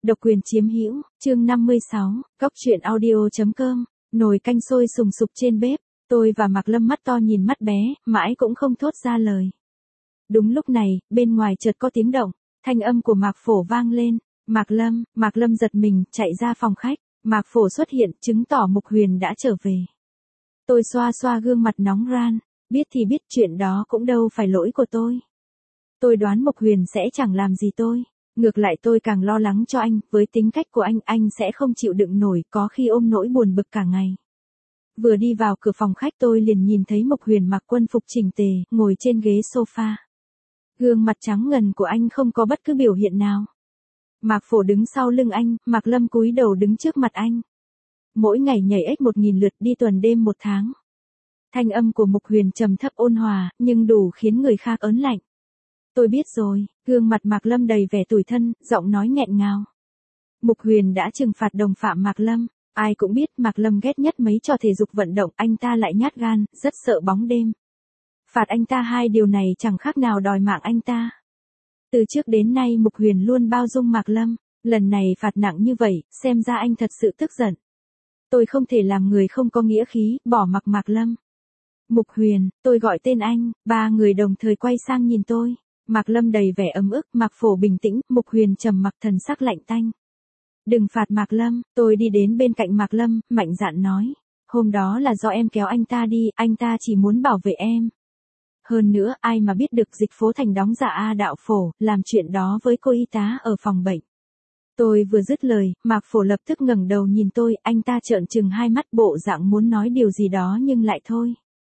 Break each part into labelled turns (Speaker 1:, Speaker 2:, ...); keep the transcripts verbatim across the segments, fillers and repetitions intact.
Speaker 1: Độc quyền chiếm hữu, chương năm mươi sáu, Cóc truyện audio chấm com, nồi canh sôi sùng sục trên bếp, tôi và Mạc Lâm mắt to nhìn mắt bé, mãi cũng không thốt ra lời. Đúng lúc này, bên ngoài chợt có tiếng động, thanh âm của Mạc Phổ vang lên, Mạc Lâm, Mạc Lâm giật mình, chạy ra phòng khách, Mạc Phổ xuất hiện, chứng tỏ Mục Huyền đã trở về. Tôi xoa xoa gương mặt nóng ran, biết thì biết chuyện đó cũng đâu phải lỗi của tôi. Tôi đoán Mục Huyền sẽ chẳng làm gì tôi. Ngược lại tôi càng lo lắng cho anh, với tính cách của anh, anh sẽ không chịu đựng nổi, có khi ôm nỗi buồn bực cả ngày. Vừa đi vào cửa phòng khách tôi liền nhìn thấy Mục Huyền mặc quân phục chỉnh tề, ngồi trên ghế sofa. Gương mặt trắng ngần của anh không có bất cứ biểu hiện nào. Mạc Phổ đứng sau lưng anh, Mạc Lâm cúi đầu đứng trước mặt anh. Mỗi ngày nhảy ếch một nghìn lượt, đi tuần đêm một tháng. Thanh âm của Mục Huyền trầm thấp ôn hòa, nhưng đủ khiến người khác ớn lạnh. Tôi biết rồi, gương mặt Mạc Lâm đầy vẻ tủi thân, giọng nói nghẹn ngào. Mục Huyền đã trừng phạt đồng phạm Mạc Lâm, ai cũng biết Mạc Lâm ghét nhất mấy trò thể dục vận động, anh ta lại nhát gan, rất sợ bóng đêm. Phạt anh ta hai điều này chẳng khác nào đòi mạng anh ta. Từ trước đến nay Mục Huyền luôn bao dung Mạc Lâm, lần này phạt nặng như vậy, xem ra anh thật sự tức giận. Tôi không thể làm người không có nghĩa khí, bỏ mặc Mạc Lâm. Mục Huyền, tôi gọi tên anh, ba người đồng thời quay sang nhìn tôi. Mạc Lâm đầy vẻ ấm ức, Mạc Phổ bình tĩnh, Mục Huyền trầm mặc thần sắc lạnh tanh. Đừng phạt Mạc Lâm, tôi đi đến bên cạnh Mạc Lâm, mạnh dạn nói. Hôm đó là do em kéo anh ta đi, anh ta chỉ muốn bảo vệ em. Hơn nữa, ai mà biết được Dịch Phố Thành đóng giả A Đạo Phổ, làm chuyện đó với cô y tá ở phòng bệnh. Tôi vừa dứt lời, Mạc Phổ lập tức ngẩng đầu nhìn tôi, anh ta trợn trừng hai mắt bộ dạng muốn nói điều gì đó nhưng lại thôi.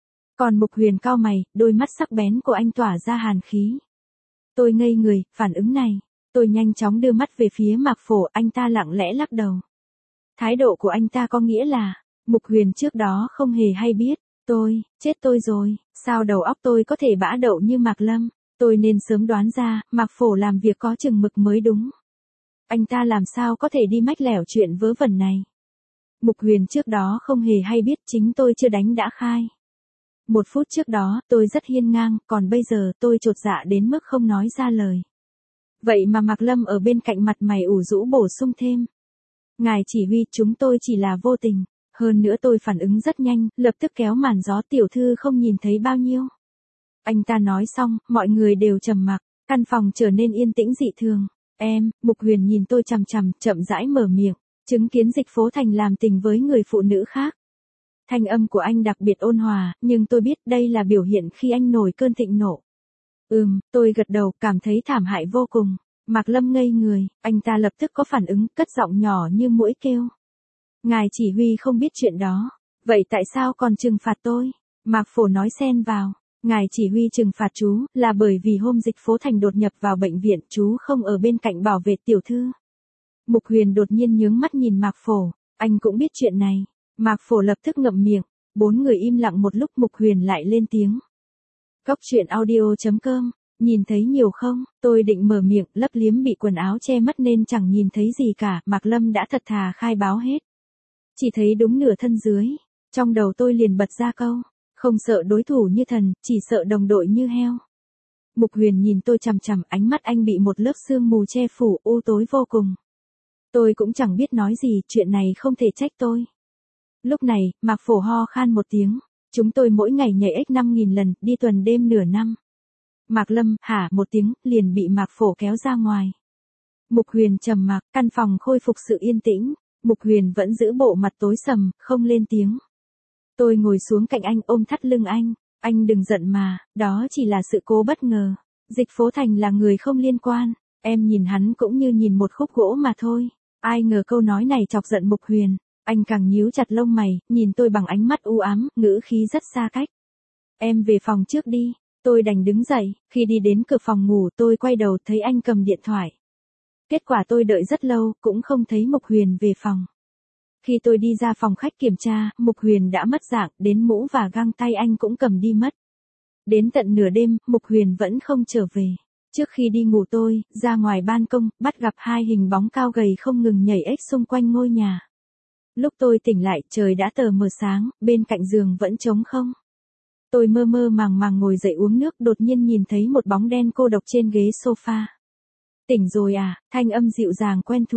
Speaker 1: Còn Mục Huyền cau mày, đôi mắt sắc bén của anh tỏa ra hàn khí. Tôi ngây người, phản ứng này. Tôi nhanh chóng đưa mắt về phía Mạc Phổ, anh ta lặng lẽ lắc đầu. Thái độ của anh ta có nghĩa là, Mục Huyền trước đó không hề hay biết. Tôi, chết tôi rồi, sao đầu óc tôi có thể bã đậu như Mạc Lâm. Tôi nên sớm đoán ra, Mạc Phổ làm việc có chừng mực mới đúng. Anh ta làm sao có thể đi mách lẻo chuyện vớ vẩn này. Mục Huyền trước đó không hề hay biết, chính tôi chưa đánh đã khai. Một phút trước đó, tôi rất hiên ngang, còn bây giờ tôi chột dạ đến mức không nói ra lời. Vậy mà Mạc Lâm ở bên cạnh mặt mày ủ rũ bổ sung thêm. Ngài chỉ huy, chúng tôi chỉ là vô tình. Hơn nữa tôi phản ứng rất nhanh, lập tức kéo màn gió, tiểu thư không nhìn thấy bao nhiêu. Anh ta nói xong, mọi người đều trầm mặc, căn phòng trở nên yên tĩnh dị thường. Em, Mục Huyền nhìn tôi chằm chằm, chậm rãi mở miệng, chứng kiến Dịch Phố Thành làm tình với người phụ nữ khác. Thanh âm của anh đặc biệt ôn hòa, nhưng tôi biết đây là biểu hiện khi anh nổi cơn thịnh nộ. Ừm, tôi gật đầu, cảm thấy thảm hại vô cùng. Mạc Lâm ngây người, anh ta lập tức có phản ứng, cất giọng nhỏ như muỗi kêu. Ngài chỉ huy không biết chuyện đó. Vậy tại sao còn trừng phạt tôi? Mạc Phổ nói xen vào. Ngài chỉ huy trừng phạt chú, là bởi vì hôm Dịch Phố Thành đột nhập vào bệnh viện, chú không ở bên cạnh bảo vệ tiểu thư. Mục Huyền đột nhiên nhướng mắt nhìn Mạc Phổ. Anh cũng biết chuyện này. Mạc Phổ lập tức ngậm miệng. Bốn người im lặng một lúc, Mục Huyền lại lên tiếng. Cóc truyện audio chấm com, nhìn thấy nhiều không? Tôi định mở miệng, lấp liếm bị quần áo che mất nên chẳng nhìn thấy gì cả. Mạc Lâm đã thật thà khai báo hết. Chỉ thấy đúng nửa thân dưới. Trong đầu tôi liền bật ra câu. Không sợ đối thủ như thần, chỉ sợ đồng đội như heo. Mục Huyền nhìn tôi chằm chằm, ánh mắt anh bị một lớp sương mù che phủ, u tối vô cùng. Tôi cũng chẳng biết nói gì, chuyện này không thể trách tôi. Lúc này, Mạc Phổ ho khan một tiếng. Chúng tôi mỗi ngày nhảy ếch năm nghìn lần, đi tuần đêm nửa năm. Mạc Lâm, hả một tiếng, liền bị Mạc Phổ kéo ra ngoài. Mục Huyền trầm mặc, căn phòng khôi phục sự yên tĩnh. Mục Huyền vẫn giữ bộ mặt tối sầm, không lên tiếng. Tôi ngồi xuống cạnh anh, ôm thắt lưng anh. Anh đừng giận mà, đó chỉ là sự cố bất ngờ. Dịch Phố Thành là người không liên quan. Em nhìn hắn cũng như nhìn một khúc gỗ mà thôi. Ai ngờ câu nói này chọc giận Mục Huyền. Anh càng nhíu chặt lông mày, nhìn tôi bằng ánh mắt u ám, ngữ khí rất xa cách. Em về phòng trước đi. Tôi đành đứng dậy, khi đi đến cửa phòng ngủ tôi quay đầu thấy anh cầm điện thoại. Kết quả tôi đợi rất lâu, cũng không thấy Mục Huyền về phòng. Khi tôi đi ra phòng khách kiểm tra, Mục Huyền đã mất dạng, đến mũ và găng tay anh cũng cầm đi mất. Đến tận nửa đêm, Mục Huyền vẫn không trở về. Trước khi đi ngủ tôi, ra ngoài ban công, bắt gặp hai hình bóng cao gầy không ngừng nhảy ếch xung quanh ngôi nhà. Lúc tôi tỉnh lại, trời đã tờ mờ sáng, bên cạnh giường vẫn trống không. Tôi mơ mơ màng màng ngồi dậy uống nước, đột nhiên nhìn thấy một bóng đen cô độc trên ghế sofa. Tỉnh rồi à, thanh âm dịu dàng quen thuộc,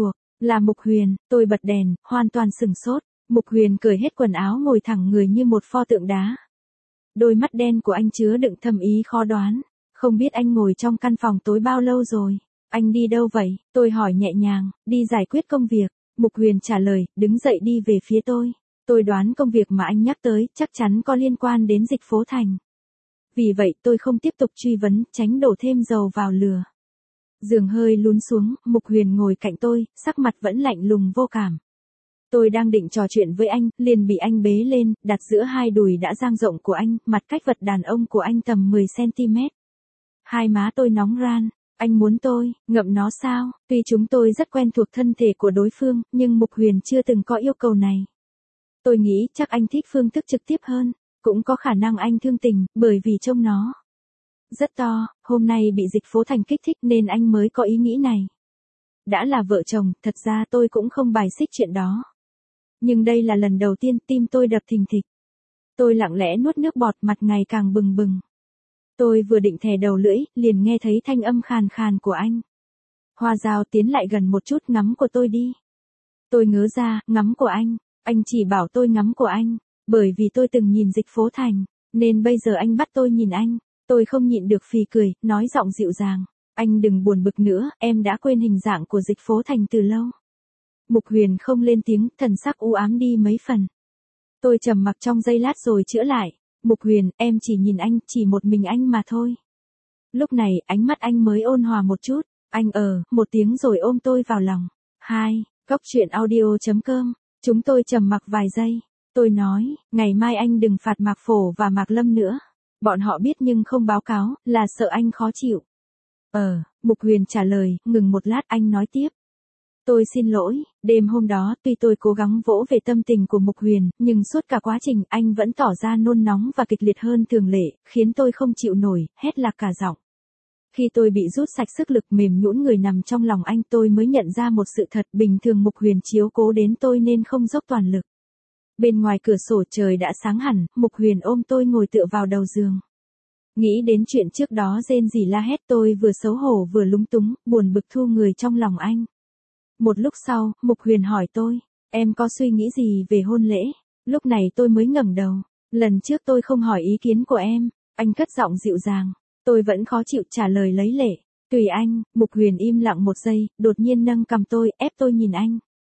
Speaker 1: Là Mục Huyền, tôi bật đèn, hoàn toàn sừng sốt. Mục Huyền cởi hết quần áo ngồi thẳng người như một pho tượng đá. Đôi mắt đen của anh chứa đựng thâm ý khó đoán. Không biết anh ngồi trong căn phòng tối bao lâu rồi. Anh đi đâu vậy? Tôi hỏi nhẹ nhàng, đi giải quyết công việc. Mục Huyền trả lời, đứng dậy đi về phía tôi. Tôi đoán công việc mà anh nhắc tới chắc chắn có liên quan đến Dịch Phố Thành. Vì vậy tôi không tiếp tục truy vấn, tránh đổ thêm dầu vào lửa. Giường hơi lún xuống, Mục Huyền ngồi cạnh tôi, sắc mặt vẫn lạnh lùng vô cảm. Tôi đang định trò chuyện với anh, liền bị anh bế lên, đặt giữa hai đùi đã dang rộng của anh, mặt cách vật đàn ông của anh tầm mười xăng-ti-mét. Hai má tôi nóng ran, anh muốn tôi, ngậm nó sao? Tuy chúng tôi rất quen thuộc thân thể của đối phương, nhưng Mục Huyền chưa từng có yêu cầu này. Tôi nghĩ chắc anh thích phương thức trực tiếp hơn, cũng có khả năng anh thương tình, bởi vì trông nó rất to, hôm nay bị Dịch Phố Thành kích thích nên anh mới có ý nghĩ này. Đã là vợ chồng, thật ra tôi cũng không bài xích chuyện đó. Nhưng đây là lần đầu tiên tim tôi đập thình thịch. Tôi lặng lẽ nuốt nước bọt, mặt ngày càng bừng bừng. Tôi vừa định thè đầu lưỡi, liền nghe thấy thanh âm khàn khàn của anh. Hoa Dao tiến lại gần một chút, ngắm của tôi đi. Tôi ngớ ra, ngắm của anh. Anh chỉ bảo tôi ngắm của anh, bởi vì tôi từng nhìn Dịch Phố Thành, nên bây giờ anh bắt tôi nhìn anh. Tôi không nhịn được phì cười, nói giọng dịu dàng. Anh đừng buồn bực nữa, em đã quên hình dạng của Dịch Phố Thành từ lâu. Mục Huyền không lên tiếng, thần sắc u ám đi mấy phần. Tôi trầm mặc trong giây lát rồi chữa lại. Mục Huyền, em chỉ nhìn anh, chỉ một mình anh mà thôi. Lúc này, ánh mắt anh mới ôn hòa một chút. Anh ờ, một tiếng rồi ôm tôi vào lòng. Hai, Cóc truyện audio chấm com. Chúng tôi trầm mặc vài giây. Tôi nói, ngày mai anh đừng phạt Mạc Phổ và Mạc Lâm nữa. Bọn họ biết nhưng không báo cáo, là sợ anh khó chịu. Ờ, Mục Huyền trả lời, ngừng một lát anh nói tiếp. Tôi xin lỗi, đêm hôm đó tuy tôi cố gắng vỗ về tâm tình của Mục Huyền, nhưng suốt cả quá trình anh vẫn tỏ ra nôn nóng và kịch liệt hơn thường lệ, khiến tôi không chịu nổi, hét lạc cả giọng. Khi tôi bị rút sạch sức lực mềm nhũn người nằm trong lòng anh, tôi mới nhận ra một sự thật, bình thường Mục Huyền chiếu cố đến tôi nên không dốc toàn lực. Bên ngoài cửa sổ trời đã sáng hẳn, Mục Huyền ôm tôi ngồi tựa vào đầu giường. Nghĩ đến chuyện trước đó rên rỉ la hét, tôi vừa xấu hổ vừa lúng túng, buồn bực thu người trong lòng anh. Một lúc sau, Mục Huyền hỏi tôi, em có suy nghĩ gì về hôn lễ? Lúc này tôi mới ngẩng đầu. Lần trước tôi không hỏi ý kiến của em. Anh cất giọng dịu dàng. Tôi vẫn khó chịu trả lời lấy lệ. Tùy anh. Mục Huyền im lặng một giây, đột nhiên nâng cằm tôi, ép tôi nhìn anh.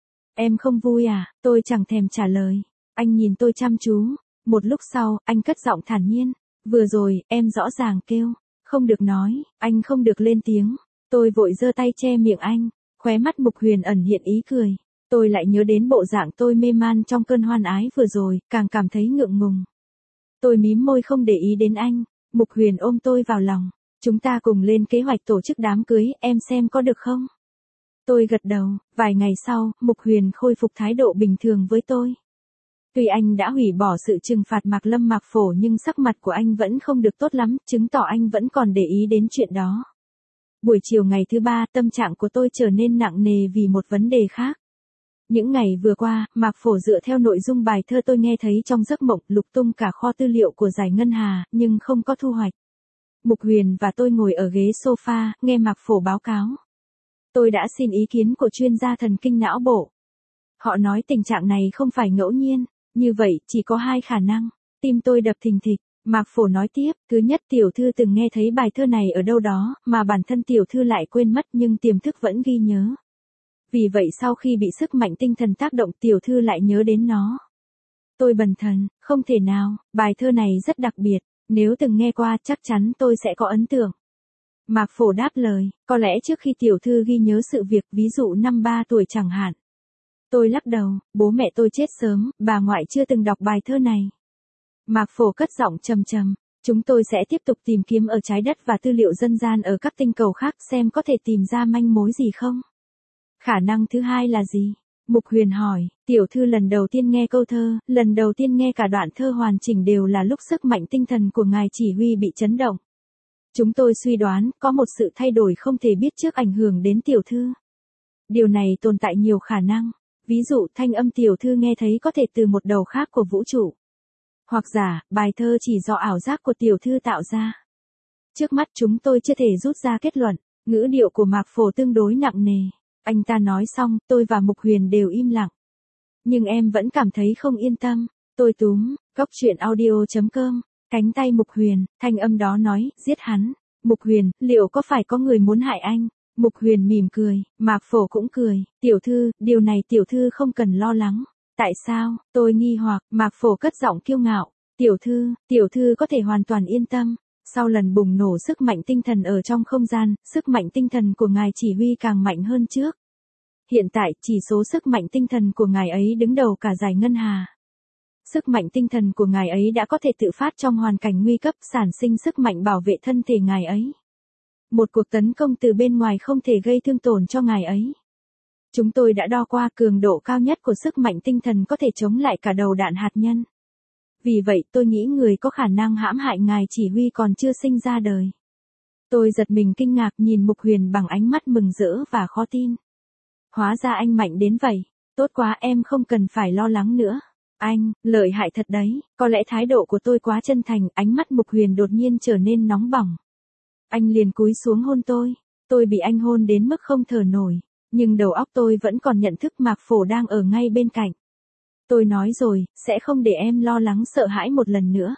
Speaker 1: Em không vui à? Tôi chẳng thèm trả lời. Anh nhìn tôi chăm chú. Một lúc sau, anh cất giọng thản nhiên. Vừa rồi, em rõ ràng kêu. Không được nói, anh không được lên tiếng. Tôi vội giơ tay che miệng anh. Khóe mắt Mục Huyền ẩn hiện ý cười. Tôi lại nhớ đến bộ dạng tôi mê man trong cơn hoan ái vừa rồi, càng cảm thấy ngượng ngùng. Tôi mím môi không để ý đến anh. Mục Huyền ôm tôi vào lòng. Chúng ta cùng lên kế hoạch tổ chức đám cưới, em xem có được không? Tôi gật đầu. Vài ngày sau, Mục Huyền khôi phục thái độ bình thường với tôi. Tuy anh đã hủy bỏ sự trừng phạt Mạc Lâm Mạc Phổ nhưng sắc mặt của anh vẫn không được tốt lắm, chứng tỏ anh vẫn còn để ý đến chuyện đó. Buổi chiều ngày thứ ba, tâm trạng của tôi trở nên nặng nề vì một vấn đề khác. Những ngày vừa qua, Mạc Phổ dựa theo nội dung bài thơ tôi nghe thấy trong giấc mộng, lục tung cả kho tư liệu của Giải Ngân Hà, nhưng không có thu hoạch. Mục Huyền và tôi ngồi ở ghế sofa, nghe Mạc Phổ báo cáo. Tôi đã xin ý kiến của chuyên gia thần kinh não bộ. Họ nói tình trạng này không phải ngẫu nhiên, như vậy chỉ có hai khả năng. Tim tôi đập thình thịch. Mạc Phổ nói tiếp, thứ nhất tiểu thư từng nghe thấy bài thơ này ở đâu đó, mà bản thân tiểu thư lại quên mất nhưng tiềm thức vẫn ghi nhớ. Vì vậy sau khi bị sức mạnh tinh thần tác động tiểu thư lại nhớ đến nó. Tôi bần thần, không thể nào, bài thơ này rất đặc biệt, nếu từng nghe qua chắc chắn tôi sẽ có ấn tượng. Mạc Phổ đáp lời, có lẽ trước khi tiểu thư ghi nhớ sự việc, ví dụ năm ba tuổi chẳng hạn. Tôi lắc đầu, bố mẹ tôi chết sớm, bà ngoại chưa từng đọc bài thơ này. Mạc Phổ cất giọng trầm trầm, chúng tôi sẽ tiếp tục tìm kiếm ở trái đất và tư liệu dân gian ở các tinh cầu khác xem có thể tìm ra manh mối gì không. Khả năng thứ hai là gì? Mục Huyền hỏi, tiểu thư lần đầu tiên nghe câu thơ, lần đầu tiên nghe cả đoạn thơ hoàn chỉnh đều là lúc sức mạnh tinh thần của ngài chỉ huy bị chấn động. Chúng tôi suy đoán, có một sự thay đổi không thể biết trước ảnh hưởng đến tiểu thư. Điều này tồn tại nhiều khả năng, ví dụ thanh âm tiểu thư nghe thấy có thể từ một đầu khác của vũ trụ. Hoặc giả, bài thơ chỉ do ảo giác của tiểu thư tạo ra. Trước mắt chúng tôi chưa thể rút ra kết luận, ngữ điệu của Mạc Phổ tương đối nặng nề. Anh ta nói xong, tôi và Mục Huyền đều im lặng. Nhưng em vẫn cảm thấy không yên tâm. Tôi túm, góc truyện audio.com, cánh tay Mục Huyền, thanh âm đó nói, giết hắn. Mục Huyền, liệu có phải có người muốn hại anh? Mục Huyền mỉm cười, Mạc Phổ cũng cười, tiểu thư, điều này tiểu thư không cần lo lắng. Tại sao? Tôi nghi hoặc, Mạc Phổ cất giọng kiêu ngạo. Tiểu thư, tiểu thư có thể hoàn toàn yên tâm. Sau lần bùng nổ sức mạnh tinh thần ở trong không gian, sức mạnh tinh thần của ngài chỉ huy càng mạnh hơn trước. Hiện tại, chỉ số sức mạnh tinh thần của ngài ấy đứng đầu cả giải ngân hà. Sức mạnh tinh thần của ngài ấy đã có thể tự phát trong hoàn cảnh nguy cấp, sản sinh sức mạnh bảo vệ thân thể ngài ấy. Một cuộc tấn công từ bên ngoài không thể gây thương tổn cho ngài ấy. Chúng tôi đã đo qua cường độ cao nhất của sức mạnh tinh thần có thể chống lại cả đầu đạn hạt nhân. Vì vậy tôi nghĩ người có khả năng hãm hại ngài chỉ huy còn chưa sinh ra đời. Tôi giật mình kinh ngạc nhìn Mục Huyền bằng ánh mắt mừng rỡ và khó tin. Hóa ra anh mạnh đến vậy, tốt quá, em không cần phải lo lắng nữa. Anh, lợi hại thật đấy, có lẽ thái độ của tôi quá chân thành, ánh mắt Mục Huyền đột nhiên trở nên nóng bỏng. Anh liền cúi xuống hôn tôi, tôi bị anh hôn đến mức không thở nổi, nhưng đầu óc tôi vẫn còn nhận thức Mạc Phổ đang ở ngay bên cạnh. Tôi nói rồi, sẽ không để em lo lắng sợ hãi một lần nữa.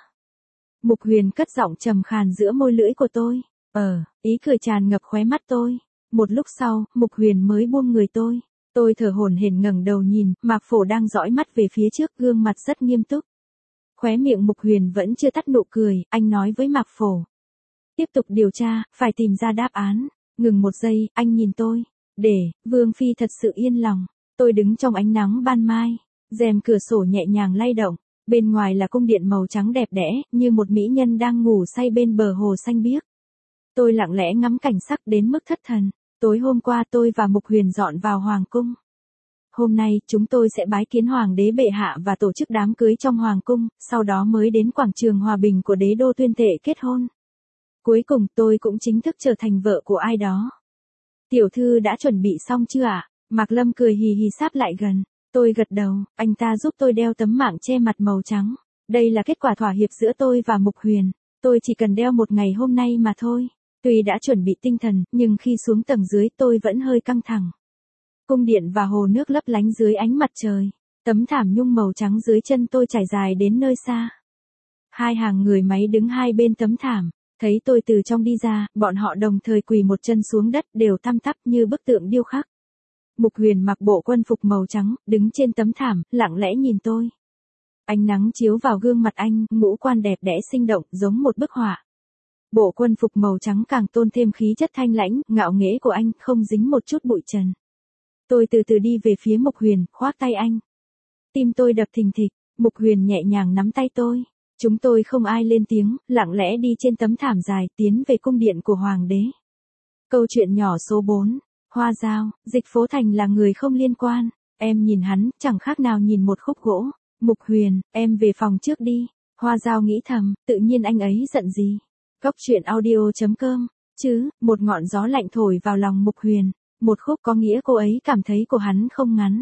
Speaker 1: Mục Huyền cất giọng trầm khàn giữa môi lưỡi của tôi. Ờ, ý cười tràn ngập khóe mắt tôi. Một lúc sau, Mục Huyền mới buông người tôi. Tôi thở hổn hển ngẩng đầu nhìn, Mạc Phổ đang dõi mắt về phía trước, gương mặt rất nghiêm túc. Khóe miệng Mục Huyền vẫn chưa tắt nụ cười, anh nói với Mạc Phổ. Tiếp tục điều tra, phải tìm ra đáp án. Ngừng một giây, anh nhìn tôi. Để, Vương Phi thật sự yên lòng. Tôi đứng trong ánh nắng ban mai. Rèm cửa sổ nhẹ nhàng lay động. Bên ngoài là cung điện màu trắng đẹp đẽ, như một mỹ nhân đang ngủ say bên bờ hồ xanh biếc. Tôi lặng lẽ ngắm cảnh sắc đến mức thất thần. Tối hôm qua tôi và Mục Huyền dọn vào Hoàng cung. Hôm nay, chúng tôi sẽ bái kiến Hoàng đế bệ hạ và tổ chức đám cưới trong Hoàng cung, sau đó mới đến quảng trường hòa bình của đế đô tuyên thệ kết hôn. Cuối cùng tôi cũng chính thức trở thành vợ của ai đó. Tiểu thư đã chuẩn bị xong chưa ạ? Mạc Lâm cười hì hì sáp lại gần. Tôi gật đầu, anh ta giúp tôi đeo tấm mạng che mặt màu trắng. Đây là kết quả thỏa hiệp giữa tôi và Mục Huyền. Tôi chỉ cần đeo một ngày hôm nay mà thôi. Tuy đã chuẩn bị tinh thần, nhưng khi xuống tầng dưới tôi vẫn hơi căng thẳng. Cung điện và hồ nước lấp lánh dưới ánh mặt trời. Tấm thảm nhung màu trắng dưới chân tôi trải dài đến nơi xa. Hai hàng người máy đứng hai bên tấm thảm. Thấy tôi từ trong đi ra, bọn họ đồng thời quỳ một chân xuống đất đều tăm tắp như bức tượng điêu khắc. Mục Huyền mặc bộ quân phục màu trắng, đứng trên tấm thảm, lặng lẽ nhìn tôi. Ánh nắng chiếu vào gương mặt anh, ngũ quan đẹp đẽ sinh động, giống một bức họa. Bộ quân phục màu trắng càng tôn thêm khí chất thanh lãnh, ngạo nghễ của anh, không dính một chút bụi trần. Tôi từ từ đi về phía Mục Huyền, khoác tay anh. Tim tôi đập thình thịch, Mục Huyền nhẹ nhàng nắm tay tôi. Chúng tôi không ai lên tiếng, lặng lẽ đi trên tấm thảm dài, tiến về cung điện của Hoàng đế. Câu chuyện nhỏ số bốn. Hoa Dao, Dịch Phố Thành là người không liên quan. Em nhìn hắn, chẳng khác nào nhìn một khúc gỗ. Mục Huyền, em về phòng trước đi. Hoa Dao nghĩ thầm, tự nhiên anh ấy giận gì. Góc truyện audio.com, chứ, một ngọn gió lạnh thổi vào lòng Mục Huyền. Một khúc có nghĩa cô ấy cảm thấy của hắn không ngắn.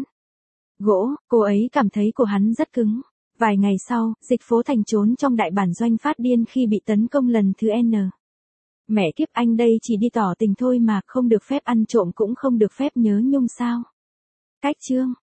Speaker 1: Gỗ, cô ấy cảm thấy của hắn rất cứng. Vài ngày sau, Dịch Phố Thành trốn trong đại bản doanh phát điên khi bị tấn công lần thứ N. Mẹ kiếp, anh đây chỉ đi tỏ tình thôi mà, không được phép ăn trộm cũng không được phép nhớ nhung sao. Cách chương.